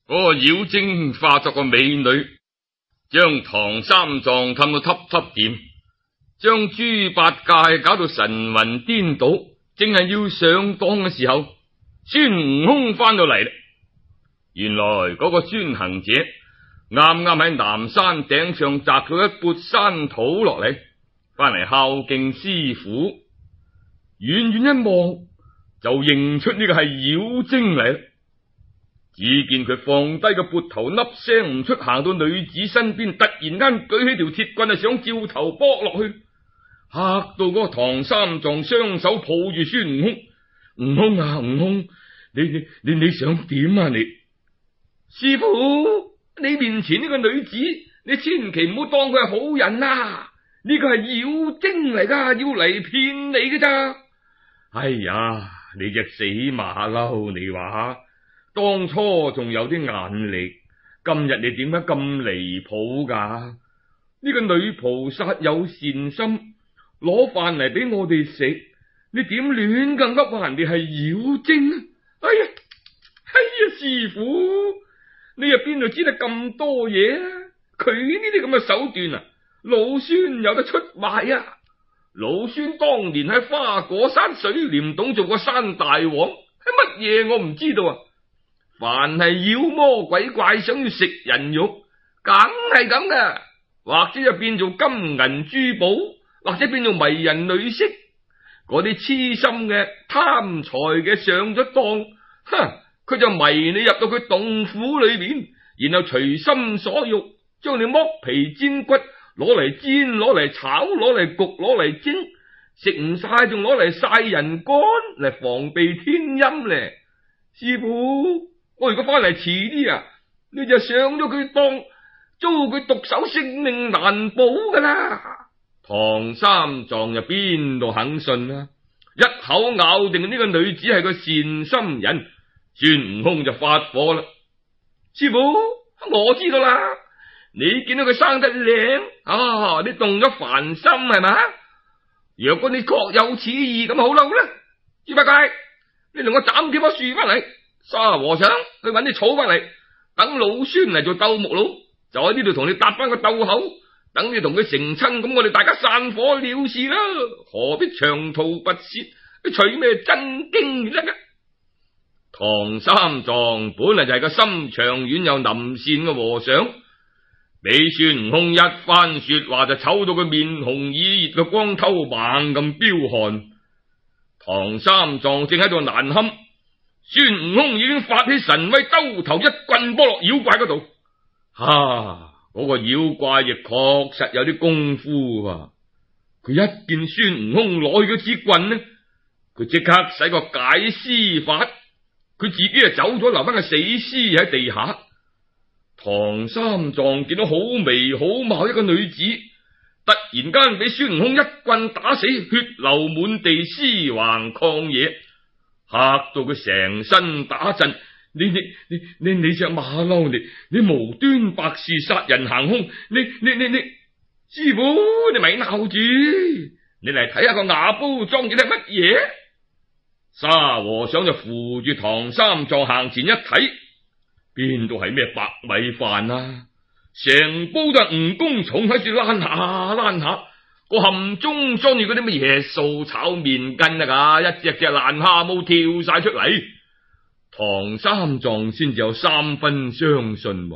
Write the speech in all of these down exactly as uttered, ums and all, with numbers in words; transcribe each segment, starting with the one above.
嗰個妖精化作個美女，將唐三藏氹到揼揼掂，將豬八戒搞到神魂顛倒，正係要上當嘅時候，孫悟空翻到嚟啦。原來嗰個孫行者啱啱喺南山頂上摘到一缽山土落嚟，翻嚟孝敬師傅。遠遠一望就認出呢個係妖精嚟啦。只見佢放低個缽頭，粒聲唔出，行到女子身邊，突然間舉起條鐵棍，係想照頭剝落去，嚇到嗰個唐三藏雙手抱住孫悟空。悟空啊，悟空，你你你你想點啊你？師傅，你面前呢個女子，你千祈唔好當佢係好人啊！呢個係妖精嚟噶，要嚟騙你嘅咋？哎呀，你隻死馬騮，你話當初仲有啲眼力，今日你點解咁離譜噶？呢個女菩薩有善心，攞飯嚟俾我哋食，你點亂咁噏話人哋係妖精啊？哎呀，哎呀，師傅，你又邊度知得咁多嘢啊？佢呢啲咁嘅手段啊，老孫有得出賣啊！老孫當年喺花果山水簾洞做過山大王，係乜嘢我唔知道啊！凡係妖魔鬼怪想要食人肉，梗係咁噶，或者就變做金銀珠寶，或者變做迷人女色。嗰啲痴心嘅貪財嘅上咗當，哼，佢就迷你入到佢洞府裏邊，然後隨心所欲，將你剝皮煎骨，攞嚟煎，攞嚟炒，攞嚟焗，攞嚟蒸，食唔晒仲攞嚟曬人乾嚟防備天陰咧。師傅，我如果翻嚟遲啲啊，你就上咗佢當，遭佢毒手，性命難保噶啦。唐三藏又邊度肯信啊？一口咬定呢個女子係個善心人，孫悟空就發火啦。師傅，我知道啦，你見到佢生得靚啊，你動咗凡心係咪？若果你確有此意，咁好啦好啦，豬八戒，你同我斬幾棵樹翻嚟，沙和尚去搵啲草翻嚟，等老孫嚟做鬥木佬，就喺呢度同你搭翻個鬥口，等你同佢成親，咁我哋大家散伙了事啦，何必長途跋涉，取咩真經啫？唐三藏本嚟就係個心腸軟又腍善嘅和尚，俾孫悟空一番說話就醜到佢面紅耳熱嘅光頭猛咁飆汗。唐三藏正喺度難堪，孫悟空已經發起神威，兜頭一棍波落妖怪嗰度。啊！嗰個妖怪亦確實有啲功夫啊！佢一見孫悟空攞起嗰支棍呢，佢即刻使個解屍法，佢自己就走咗，留翻個死屍喺地下。唐三藏見到好眉好貌一個女子，突然間俾孫悟空一棍打死，血流滿地，屍橫曠野，嚇到佢成身打震。你你你你你隻馬騮，你你無端白事殺人行凶，你你你你師傅，你咪鬧住，你嚟睇下個瓦煲裝住啲乜嘢？沙和尚就扶住唐三藏行前一睇，邊度係咩白米飯啊？成煲都係蜈蚣蟲喺度躝下躝下，個冚中裝住嗰啲乜嘢素炒麵筋啊，一隻隻爛蝦毛跳晒出嚟。唐三藏先至有三分相信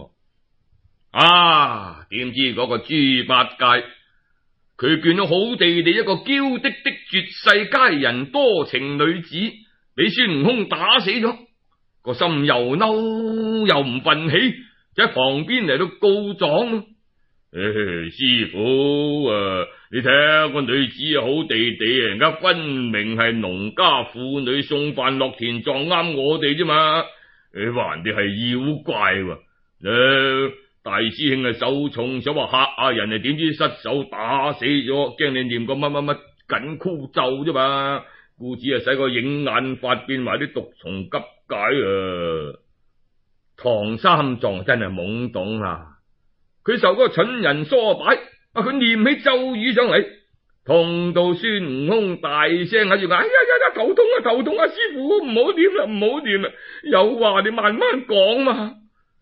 啊！點知嗰個豬八戒，佢見到好地地一個嬌滴滴絕世佳人多情女子，俾孫悟空打死咗，個心又嬲又唔忿氣，就喺旁邊嚟到告狀。誒、哎，師傅啊，你睇下個女子好地地，人家分明係農家婦女送飯落田，撞啱我哋啫嘛。你話人哋係妖怪喎、啊，誒、啊，大師兄啊手重，想話嚇下人，哋點知失手打死咗，驚你念個乜乜乜緊箍咒啫嘛，故此啊使個影眼法變埋啲毒蟲急解啊。唐三藏真係懵懂啊！佢受嗰個蠢人唆擺，啊！佢念起咒語上嚟，痛到孫悟空大聲喺度嗌：哎呀呀呀，頭痛啊，頭痛啊！師傅唔好掂啦，唔好掂啦！有話你慢慢講嘛。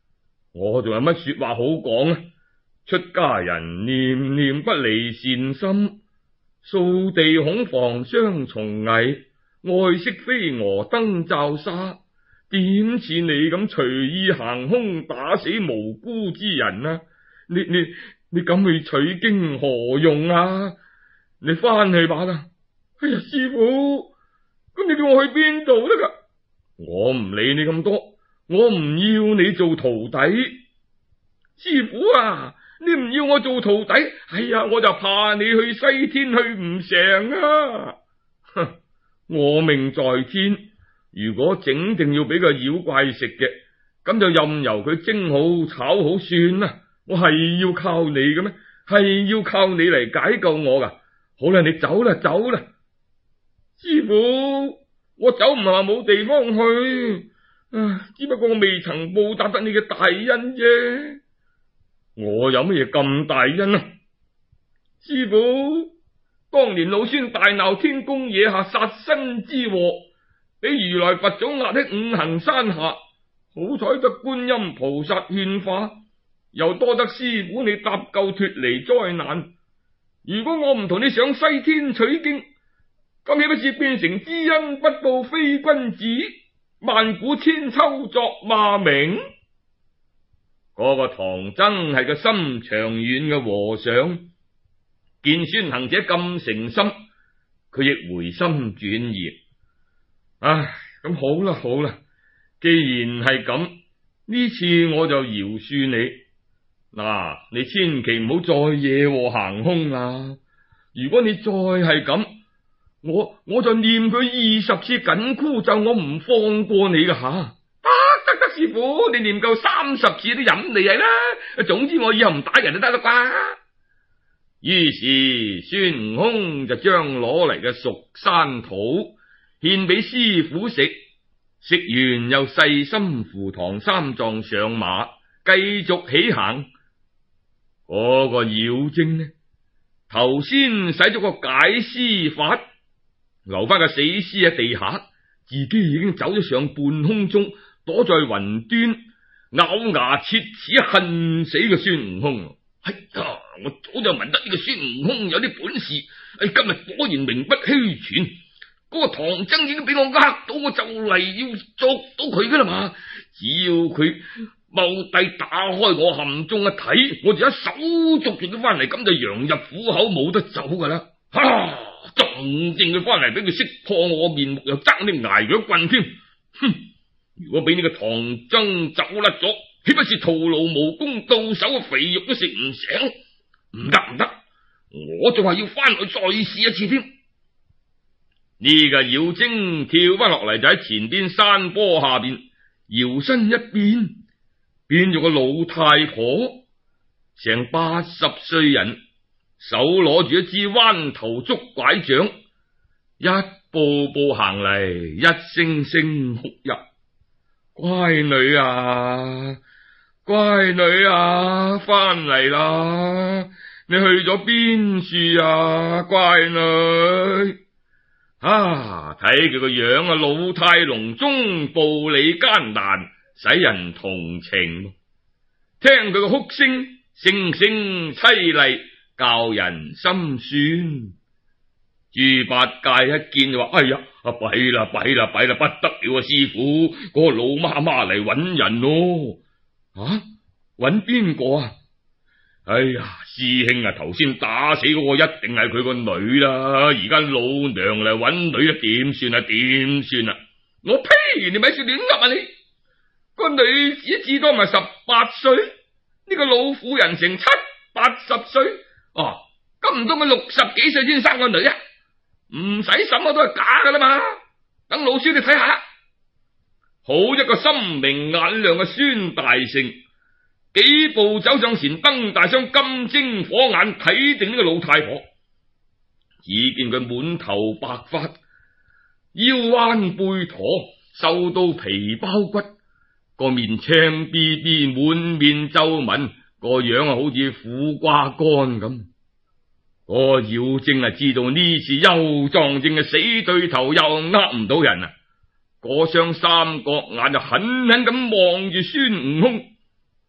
我仲有乜說話好講啊？出家人念念不離善心，掃地恐防雙重危，愛惜飛蛾燈罩沙，點似你咁隨意行凶打死無辜之人啊？你你你咁去取經何用啊？你翻去吧啦！哎呀，師父，咁你叫我去邊度得噶？我唔理你咁多，我唔要你做徒弟。師父啊，你唔要我做徒弟，哎呀，我就怕你去西天去唔成啊！哼，我命在天，如果整定要俾個妖怪食嘅，咁就任由佢蒸好炒好算啦。我係要靠你嘅咩？係要靠你嚟解救我噶？好啦，你走啦，走啦。師父，我走唔係話冇地方去，啊，只不過我未曾報答得你嘅大恩啫。我有乜嘢咁大恩啊？師父，當年老孫大鬧天宮惹下殺身之禍，俾如來佛祖壓喺五行山下，好彩得觀音菩薩勸化，又多得師父你搭救脫離災難。如果我唔同你上西天取經，咁豈不是變成知恩不報非君子，萬古千秋作罵名？嗰個唐僧係個心長遠嘅和尚，見孫行者咁誠心，佢亦回心轉意。唉，咁好啦好啦，既然係咁，呢次我就饒恕你。嗱，你千祈唔好再惹禍行凶啦！如果你再係咁，我我就念佢二十次緊箍咒，我唔放過你噶吓！得得得，師父，你念夠三十次都飲你係啦。總之我以後唔打人就得啦啩。於是孫悟空就將攞嚟嘅蜀山土獻俾師父食，食完又細心扶唐三藏上馬，繼續起行。嗰個妖精呢，頭先使咗個解屍法，留翻個死屍喺地下，自己已經走咗上半空中，躲在雲端，咬牙切齒恨死個孫悟空。哎呀，我早就聞得呢個孫悟空有啲本事，哎，今日果然名不虛傳。嗰、那個唐僧已經俾我呃到，我就嚟要捉到佢噶啦嘛，只要佢踎低打開我陷蹤一睇，我就一手捉住佢翻嚟，咁就羊入虎口，冇得走噶啦！哈、啊，撞正佢翻嚟，俾佢識破我面目，又爭啲挨咗棍添。哼！如果俾呢個唐僧走甩咗，豈不是徒勞無功，到手嘅肥肉都食唔成？唔得唔得，我仲係要翻去再試一次添。呢個妖精跳翻落嚟，就喺前邊山坡下邊搖身一變，變咗個老太婆，成八十歲人，手攞住一支彎頭竹拐杖，一步步行嚟，一聲聲哭泣：乖女啊，乖女啊，翻嚟啦！你去咗邊處啊，乖女？啊！睇佢個樣啊，老態龍鍾，步履艱難，使人同情。聽佢個哭聲，聲聲淒厲，教人心酸。豬八戒一見就話：哎呀，啊弊啦弊啦弊啦，不得了啊！師父，嗰、那個老媽媽嚟揾人咯。啊，揾邊個啊？哎呀，師兄啊，頭先打死嗰個一定係佢個女啦，而家老娘嚟揾女啊，點算啊？點算啊？我呸！你咪說亂噏啊你！個女子至多咪十八歲，呢、這個老婦人成七八十歲，哦，咁唔通佢六十幾歲先生個女啊？唔使審我都係假噶啦嘛！等老師你睇下，好一個心明眼亮嘅孫大聖。幾步走上前，瞪大雙金睛火眼睇定呢個老太婆，只見佢滿頭白髮，腰彎背駝，瘦到皮包骨，個面青逼逼，滿面皺紋，個樣啊好似苦瓜乾咁。個妖精啊知道呢次又撞正嘅死對頭，又呃唔到人啊！嗰雙三角眼就狠狠咁望住孫悟空。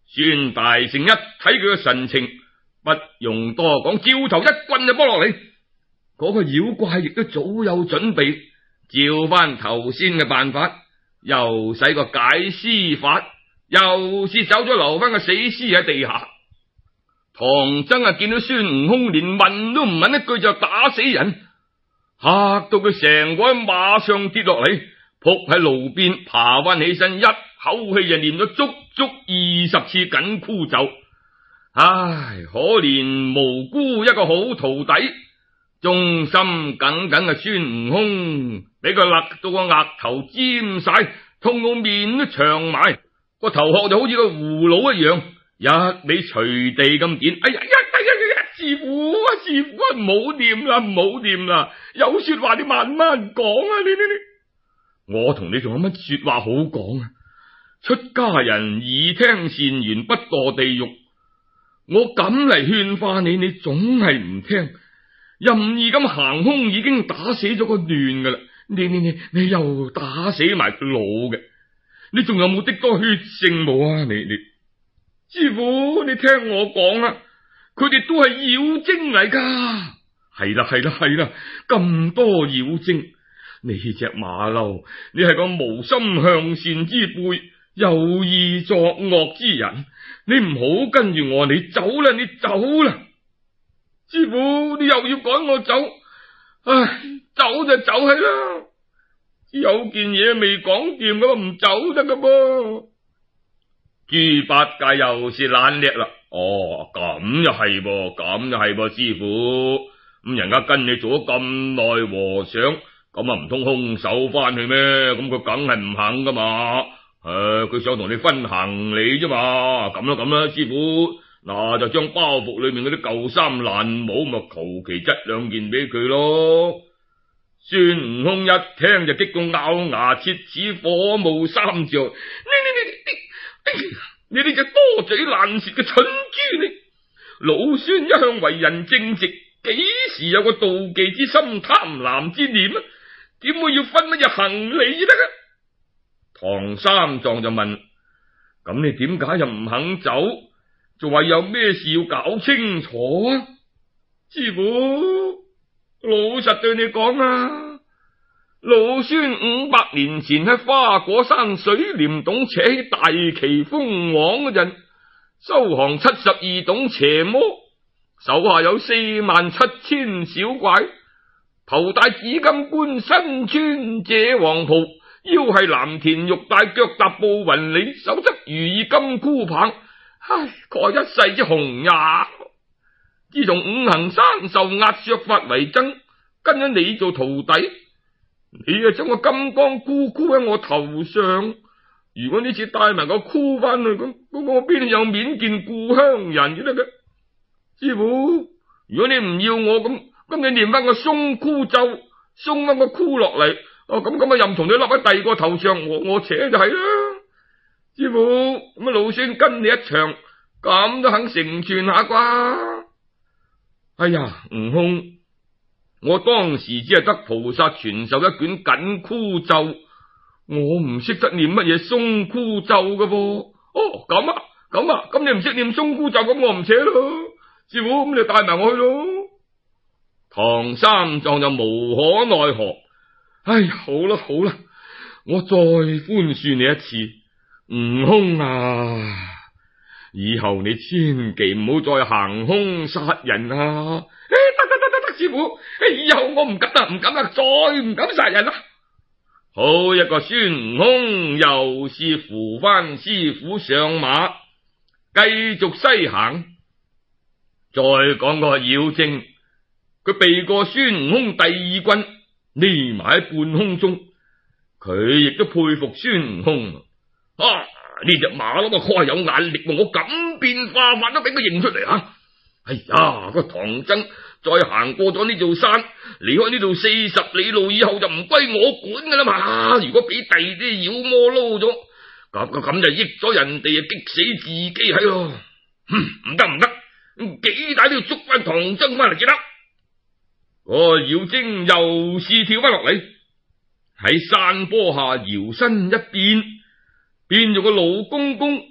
孫大聖一睇佢嘅神情，不用多講，照頭一棍就剝落嚟。嗰個妖怪亦都早有準備，照翻頭先嘅辦法，又使個解屍法，又是走咗留翻個死屍喺地下。唐僧啊，見到孫悟空連問都唔問一句就打死人，嚇到佢成個喺馬上跌落嚟，仆喺路邊爬翻起身，一口氣就念咗足足二十次緊箍咒。唉，可憐無辜一個好徒弟，忠心耿耿嘅孫悟空，俾佢勒到個額頭尖晒，痛到面都長埋，個頭殼就好似個葫蘆一樣，一味隨地咁點。哎呀呀呀呀！師傅啊，師傅啊，唔好念啦，唔好念啦，有說話你慢慢講啊！你你你，我同你仲有乜說話好講啊？出家人耳聽善言，不墮地獄。我咁嚟勸化你，你總係唔聽，任意咁行凶，已經打死咗個亂噶啦。你你你你又打死埋個老嘅，你仲有冇滴多血性冇啊？你你師傅，你聽我講啊，佢哋都係妖精嚟噶。係啦係啦係啦，咁多妖精，你隻馬騮，你係個無心向善之輩，有意作惡之人，你唔好跟住我，你走啦，你走啦。師傅，你又要趕我走，唉，走就走係啦。有件嘢未講掂咁唔走得噶噃。豬八戒又是懶叻啦。哦，咁又係噃，咁又係噃，師傅。咁人家跟你做咗咁耐和尚，咁啊唔通空手翻去咩？咁佢梗係唔肯噶嘛。誒，佢想同你分行李啫嘛。咁啦咁啦，師傅，嗱就將包袱裏面嗰啲舊衫爛帽，咪求其執兩件俾佢咯。孫悟空一聽就激到咬牙切齒，火冒三丈。你你你你你呢隻多嘴爛舌嘅蠢豬，你老孫一向為人正直，幾時有個妒忌之心、貪婪之念啊？點會要分乜嘢行李得噶？唐三藏就問：咁你點解又唔肯走？仲話有咩事要搞清楚啊？師傅，老實對你講啊，老孫五百年前喺花果山水簾洞扯起大旗封王嗰陣，收降七十二洞邪魔，手下有四萬七千小怪，頭戴紫金冠，身穿謝黃袍，腰係藍田玉帶，腳踏步雲里，手執如意金箍棒。唉，蓋一世之紅呀！自從五行山受壓削法為僧，跟咗你做徒弟，你啊將個金剛箍箍喺我頭上。如果呢次帶埋個箍翻去，咁咁我邊有面見故鄉人嘅得嘅？師傅，如果你唔要我，咁咁你念翻個鬆箍咒，鬆翻個箍落嚟。哦，咁咁啊，任從你笠喺第二個頭上，我我扯就係啦。師傅，咁啊，老孫跟你一場，咁都肯成全下啩？哎呀，悟空，我當時只係得菩薩傳授一卷緊箍咒，我唔識得念乜嘢鬆箍咒噶噃。哦，咁啊，咁啊，咁你唔識念鬆箍咒，咁我唔扯咯。師傅，咁你帶埋我去咯。唐三藏就無可奈何。唉，好啦好啦，我再寬恕你一次，悟空啊，以後你千祈唔好再行凶殺人啊！誒，得得得得得，師傅，以後我唔敢啦，唔敢啦，再唔敢殺人啦。好一個孫悟空，又是扶翻師傅上馬，繼續西行。再講個妖精，佢避過孫悟空第二棍，匿埋喺半空中，佢亦都佩服孫悟空啊！呢隻馬騮啊，確係有眼力，我咁變化法都俾佢認出嚟啊！哎呀，個唐僧再行過咗呢座山，離開呢度四十里路以後就唔歸我管噶啦嘛！如果俾第二啲妖魔撈咗，咁咁就益咗人哋啊，激死自己喺咯！唔得唔得，幾大都要捉翻唐僧翻嚟至得。個妖精又是跳翻落嚟，喺山坡下搖身一變，變咗個老公公，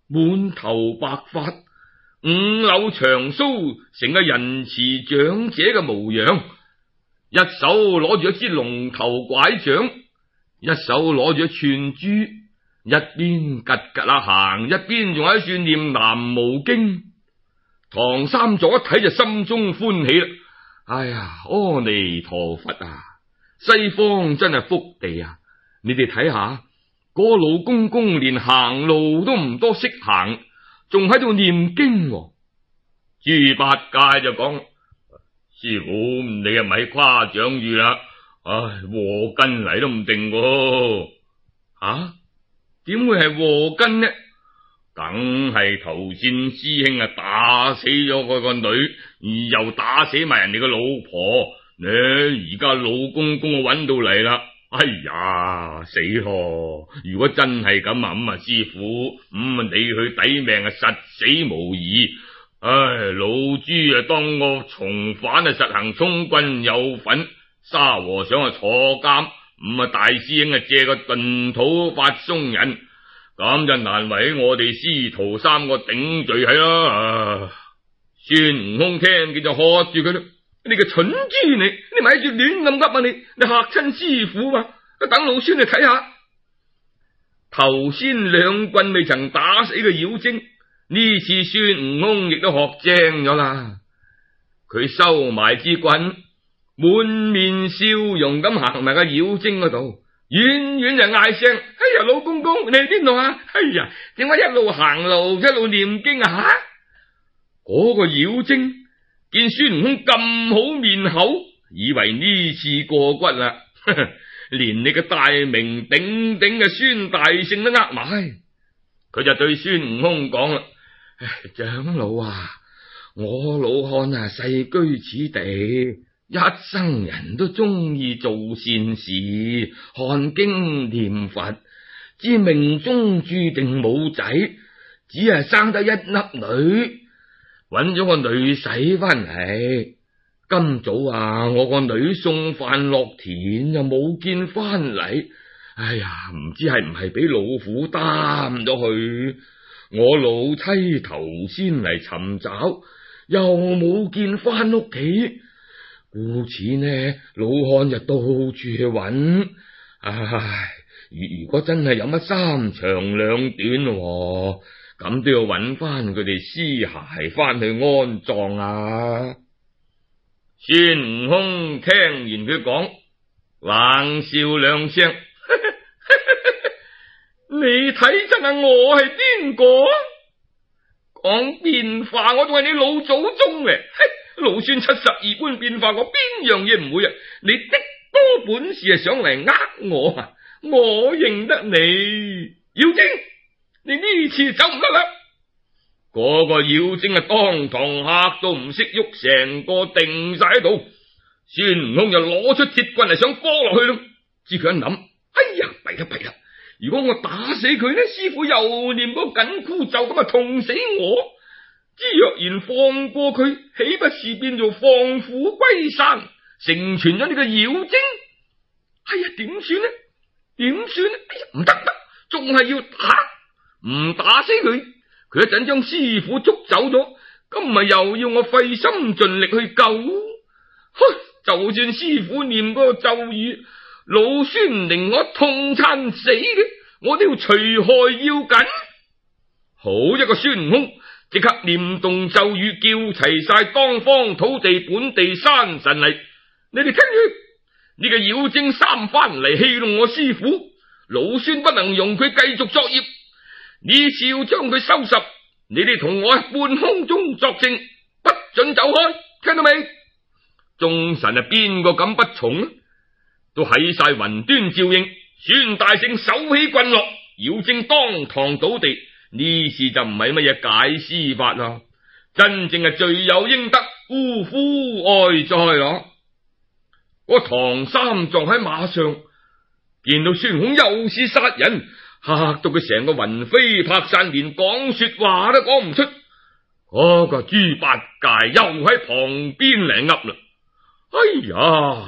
滿頭白髮，五縷長鬚，成個仁慈長者嘅模樣，一手攞住一支龍頭拐杖，一手攞住一串珠，一邊吉吉啦行，一邊仲喺度念南無經。唐三藏一睇就心中歡喜啦！哎呀，阿彌陀佛啊！西方真係福地啊！你哋睇下，嗰個老公公連行路都唔多識行，仲喺度念經喎。豬八戒就講：師傅，你又咪誇獎住啦！唉，禍根嚟都唔定喎。啊？點會係禍根呢？梗係頭先師兄啊打死咗佢個女，而又打死埋人哋個老婆。你而家老公公揾到嚟啦！哎呀，死咯！如果真係咁啊，咁啊，師傅，咁啊，你去抵命啊，實死無疑。唉，老朱啊，當個從犯啊，實行充軍有份，沙和尚啊坐監，咁啊，大師兄啊借個遁土法鬆人，咁就難為我哋師徒三個頂罪係啦。孫悟空聽見就喝住佢啦。你個蠢豬你，你咪喺住亂咁噏啊你，你嚇親師傅嘛？等老孫去睇下。頭先兩棍未曾打死個妖精，呢次孫悟空亦都學精咗啦。佢收埋支棍，滿面笑容咁行埋個妖精嗰度，遠遠就嗌聲：哎呀，老公公，你喺邊度啊？哎呀，點解一路行路一路念經啊？吓，嗰個妖精見孫悟空咁好面口，以為呢次過骨啦，連你個大名鼎鼎嘅孫大聖都呃埋。佢就對孫悟空講啦：長老啊，我老漢啊，世居此地，一生人都中意做善事，看經念佛，知命中注定冇仔，只係生得一粒女。揾咗個女婿翻嚟，今早啊，我個女送飯落田又冇見翻嚟，哎呀，唔知係唔係俾老虎擔咗去？我老妻頭先嚟尋找，又冇見翻屋企，故此呢，老漢就到處去揾。唉，如果真係有乜三長兩短咯，咁都要揾翻佢哋屍骸翻去安葬啊！孫悟空聽完佢講，冷笑兩聲，你睇真係我係邊個？講變化我仲係你老祖宗咧，老孫七十二般變化，我邊樣嘢唔會啊？你的多本事係上嚟呃我啊！我認得你，妖精。你呢次走唔得啦！嗰個妖精啊，當堂嚇到唔識喐，成個定晒喺度。孫悟空就攞出鐵棍嚟想幫落去咯。知佢一諗，哎呀，弊啦弊啦！如果我打死佢呢，師傅又念嗰緊箍咒，咁啊痛死我！之若然放過佢，豈不是變做放虎歸山，成全咗呢個妖精？哎呀，點算呢？點算呢？哎呀，唔得得，仲係要打！唔打死佢，佢一陣將師傅捉走咗，咁咪又要我費心盡力去救？就算師傅念嗰個咒語，老孫令我痛餐死嘅，我都要除害要緊。好一個孫悟空，即刻念動咒語，叫齊晒當方土地本地山神嚟。你哋聽住，呢個妖精三番嚟戲弄我師傅，老孫不能容佢繼續作業。呢次要將佢收拾，你哋同我喺半空中作證，不准走開，聽到未？眾神啊，邊個敢不從呢？都喺晒雲端照應。孫大聖手起棍落，妖精當堂倒地。呢次就唔係乜嘢解屍法啦，真正係罪有應得，嗚呼哀哉啦！我唐三藏喺馬上見到孫悟空又是殺人，嚇到佢成個魂飛魄散，連講說話都講唔出。嗰個豬八戒又喺旁邊嚟噏啦。哎呀，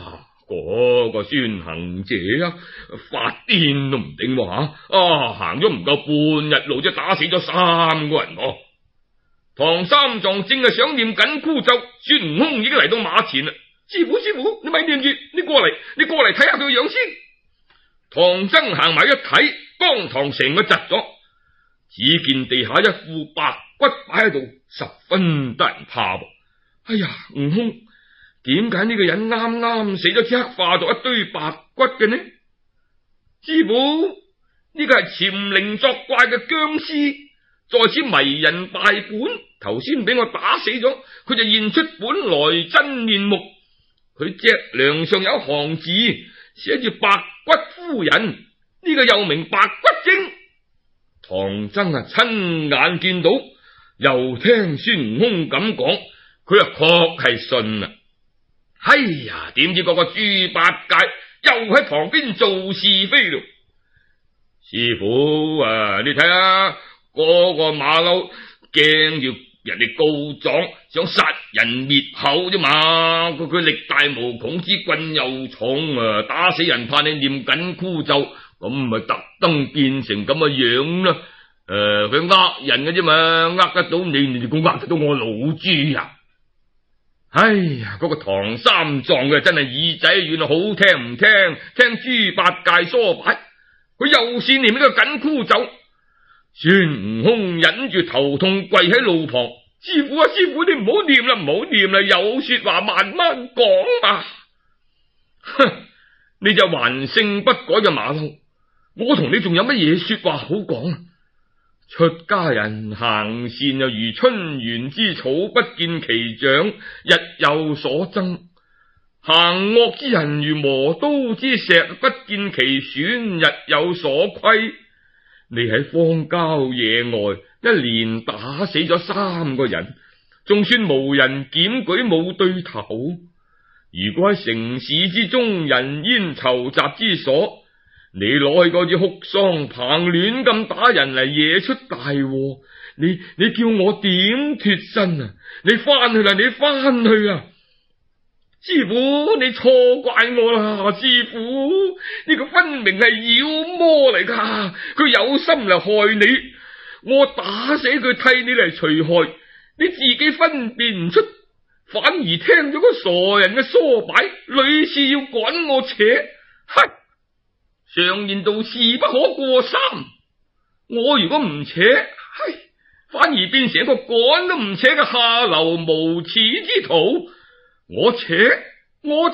嗰個孫行者啊，發癲都唔定喎吓！啊，行咗唔夠半日路，就打死咗三個人喎。唐三藏正係想念緊箍咒，孫悟空已經嚟到馬前啦。師傅，師傅，你咪念住，你過嚟，你過嚟睇下佢個樣先。唐僧行埋一睇，當堂成個窒咗。只見地下一副白骨擺喺度，十分得人怕噃。哎呀，悟空，點解呢個人啱啱死咗，即刻化作一堆白骨嘅呢？師傅，呢個係潛靈作怪嘅僵屍，在此迷人敗本。頭先俾我打死咗，佢就現出本來真面目。佢脊梁上有一行字，寫住白骨夫人，呢個又名白骨精。唐僧啊，親眼見到，又聽孫悟空咁講，佢啊確係信啦。哎呀，點知嗰個豬八戒又喺旁邊做是非咯。師傅啊，你睇下嗰個馬騮驚住人哋告狀，想殺人滅口啫嘛。佢佢力大無窮，之棍又重啊，打死人怕你念緊箍咒，咁咪特登變成咁嘅樣啦。誒、呃，佢呃人嘅啫嘛，呃得到你，你哋估呃得到我老豬啊！哎呀，嗰、那個唐三藏嘅真係耳仔軟，好聽唔聽？聽豬八戒唆擺，佢又是念呢個緊箍咒。孫悟空忍住頭痛，跪喺路旁。師傅啊，師傅，你唔好念啦，唔好念啦，有說話慢慢講啊！哼，你就還性不改嘅馬騮，我同你仲有乜嘢說話好講啊？出家人行善又如春園之草，不見其長，日有所增；行惡之人如磨刀之石，不見其損，日有所虧。你喺荒郊野外一連打死咗三個人，仲算無人檢舉，冇對頭。如果喺城市之中人煙稠雜之所，你攞去嗰支哭喪棒亂咁打人嚟，惹出大禍，你你叫我點脫身啊？你翻去啦，你翻去啦！師傅，你錯怪我啦！師傅，呢個分明係妖魔嚟噶，佢有心嚟害你，我打死佢替你嚟除害，你自己分辨唔出，反而聽咗個傻人嘅唆擺，屢次要趕我扯，嘿！常言道，事不可過三。我如果唔扯，嘿，反而變成一個趕都唔扯嘅下流無恥之徒。我扯，我扯，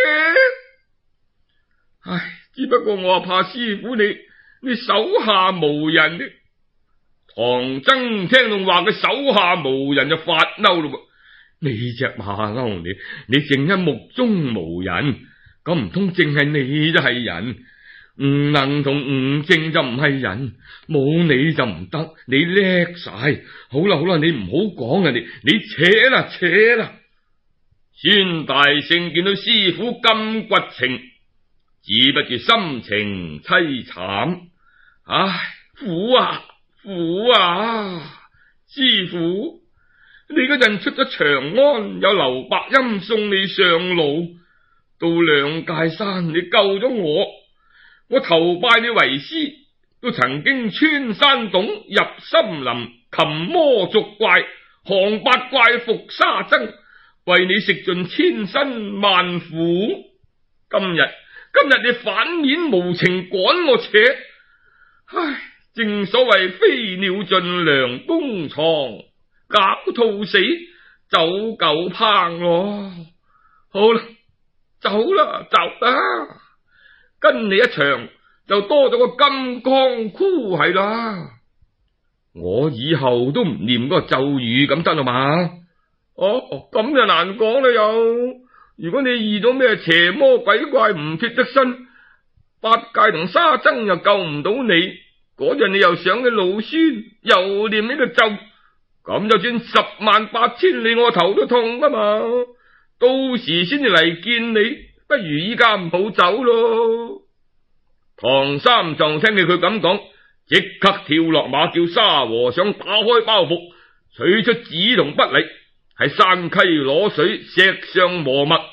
唉，只不過我怕師傅你，你手下無人呢。唐僧聽到話佢手下無人就發嬲咯。你隻馬騮，你你淨係目中無人，咁唔通淨係你就係人？唔能同唔正就唔係人，冇你就唔得，你叻晒。好啦好啦，你唔好講啊，你你扯啦扯啦。孫大聖見到師傅咁骨情，止不住心情淒慘。唉，苦啊苦啊！師傅，你嗰陣出咗長安，有劉伯音送你上路，到兩界山你救咗我。我投拜你為師，都曾經穿山洞入森林，擒魔捉怪，降八怪伏沙僧，為你食盡千辛萬苦。今日今日你反面無情趕我扯，唉，正所謂飛鳥盡，良弓藏，狡兔死，走狗烹咯。好啦，走啦走啦，跟你一場就多咗個金剛箍係啦。我以後都唔念嗰個咒語咁得啦嘛。哦，咁就難講啦又。如果你遇到咩邪魔鬼怪唔脫得身，八戒同沙僧又救唔到你，嗰陣你又想起老孫，又念呢個咒，咁就算十萬八千里我頭都痛啊嘛。到時先至嚟見你，不如依家唔好走咯。唐三藏聽見佢咁講，即刻跳落馬，叫沙和尚打開包袱，取出紙同筆嚟，喺山溪攞水，石上磨墨，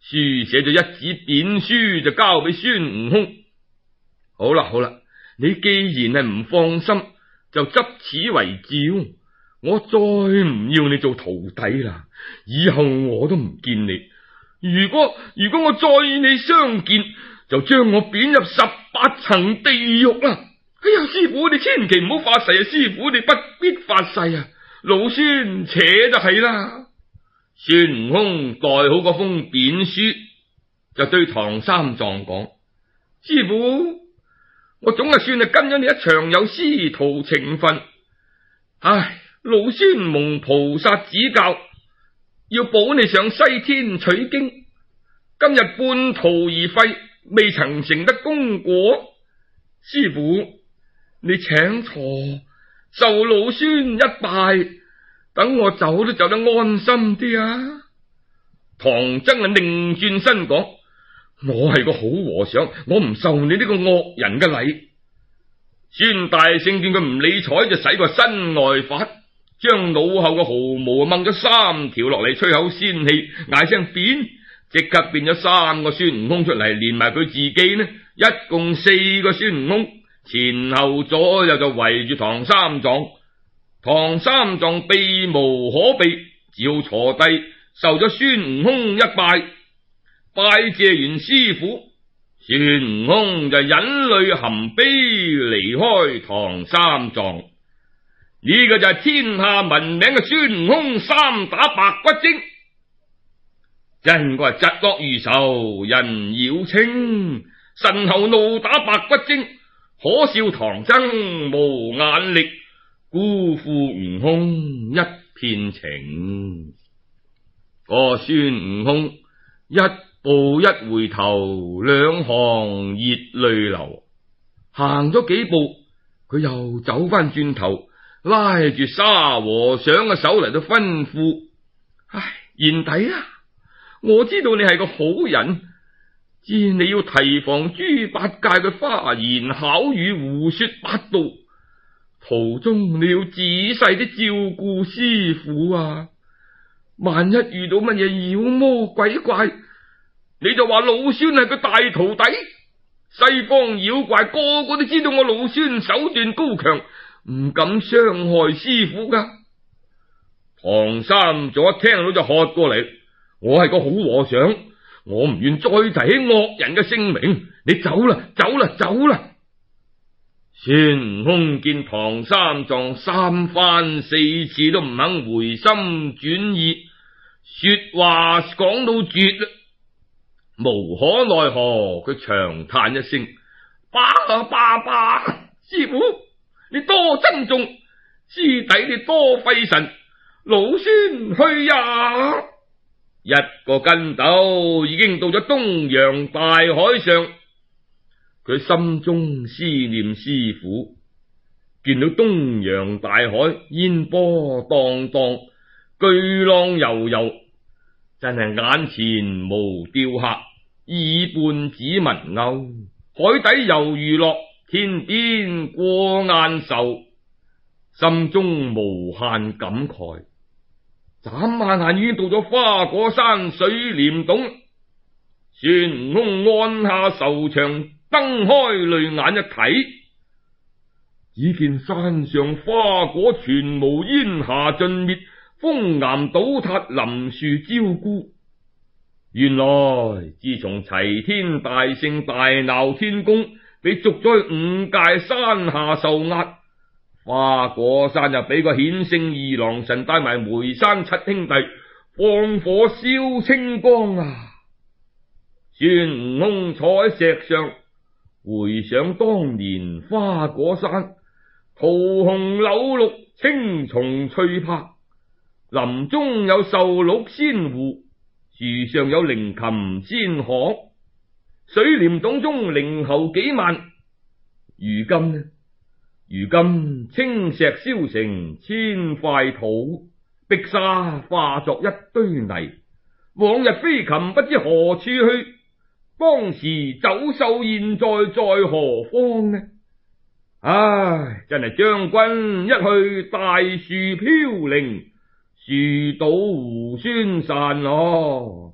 書寫咗一紙貶書就交俾孫悟空。好啦好啦，你既然係唔放心，就執此為照，我再唔要你做徒弟啦，以後我都唔見你。如果如果我再與你相見，就將我貶入十八層地獄啦！哎呀，師傅你千祈唔好發誓啊！師傅你不必發誓啊！老孫扯就係啦。孫悟空帶好嗰封貶書，就對唐三藏講：師傅，我總係算係跟咗你一場有師徒情分，唉，老孫蒙菩薩指教，要保你上西天取經，今日半途而廢，未曾成得功果。師傅你請坐，受老孫一拜，等我走都走得安心啲啊！唐僧啊，擰轉身講：我係個好和尚，我唔受你呢個惡人嘅禮。孫大聖見佢唔理睬，就使個身外法，將腦後嘅毫毛掹咗三條落嚟，吹口仙氣，嗌聲變，即刻變咗三個孫悟空出嚟，連埋佢自己呢，一共四個孫悟空，前後左右就圍住唐三藏。唐三藏避無可避，只好坐低受咗孫悟空一拜，拜謝完師傅，孫悟空就忍淚含悲離開唐三藏。呢個就係天下聞名嘅孫悟空三打白骨精，真個係疾惡如仇，人妖稱神猴怒打白骨精，可笑唐僧無眼力，辜負悟空一片情。個孫悟空一步一回頭，兩行熱淚流，行咗幾步，佢又走翻轉頭，拉住沙和尚嘅手嚟到吩咐：唉，賢弟啊，我知道你係個好人，知你要提防豬八戒嘅花言巧語、胡說八道，途中你要仔細啲照顧師傅啊！萬一遇到乜嘢妖魔鬼怪，你就話老孫係個大徒弟。西方妖怪個個都知道我老孫手段高強，唔敢傷害師傅噶。唐三藏一聽到就喝過嚟：我係個好和尚，我唔願再提起惡人嘅姓名，你走啦，走啦，走啦！孫悟空見唐三藏三番四次都唔肯回心轉意，說話講到絕啦，無可奈何，佢長嘆一聲：爸爸爸，師傅你多珍重，師弟你多費神，老孫去呀！一個筋斗已經到咗東洋大海上。佢心中思念師傅，見到東洋大海煙波蕩蕩，巨浪悠悠，真係眼前無釣客，耳畔只聞鷗，海底猶如樂，天邊過雁愁，心中無限感慨。眨下眼已經到咗花果山水簾洞，孫悟空按下愁腸，瞪開淚眼一睇，只見山上花果全無，煙霞盡滅，楓岩倒塌，林樹焦枯。原來自從齊天大聖大鬧天宮，被逐咗去五界山下受壓，花果山就俾個顯聖二郎神帶埋梅山七兄弟放火燒清光啊！孫悟空坐喺石上，回想當年花果山桃紅柳綠，青松翠柏，林中有壽鹿仙狐，樹上有靈禽仙鶴，水簾洞中靈猴幾萬。如今呢？如今青石燒成千塊土，碧沙化作一堆泥，往日飛禽不知何處去，當時走獸現在在何方呢？唉，真係將軍一去，大樹飄零，樹倒猢猻散咯。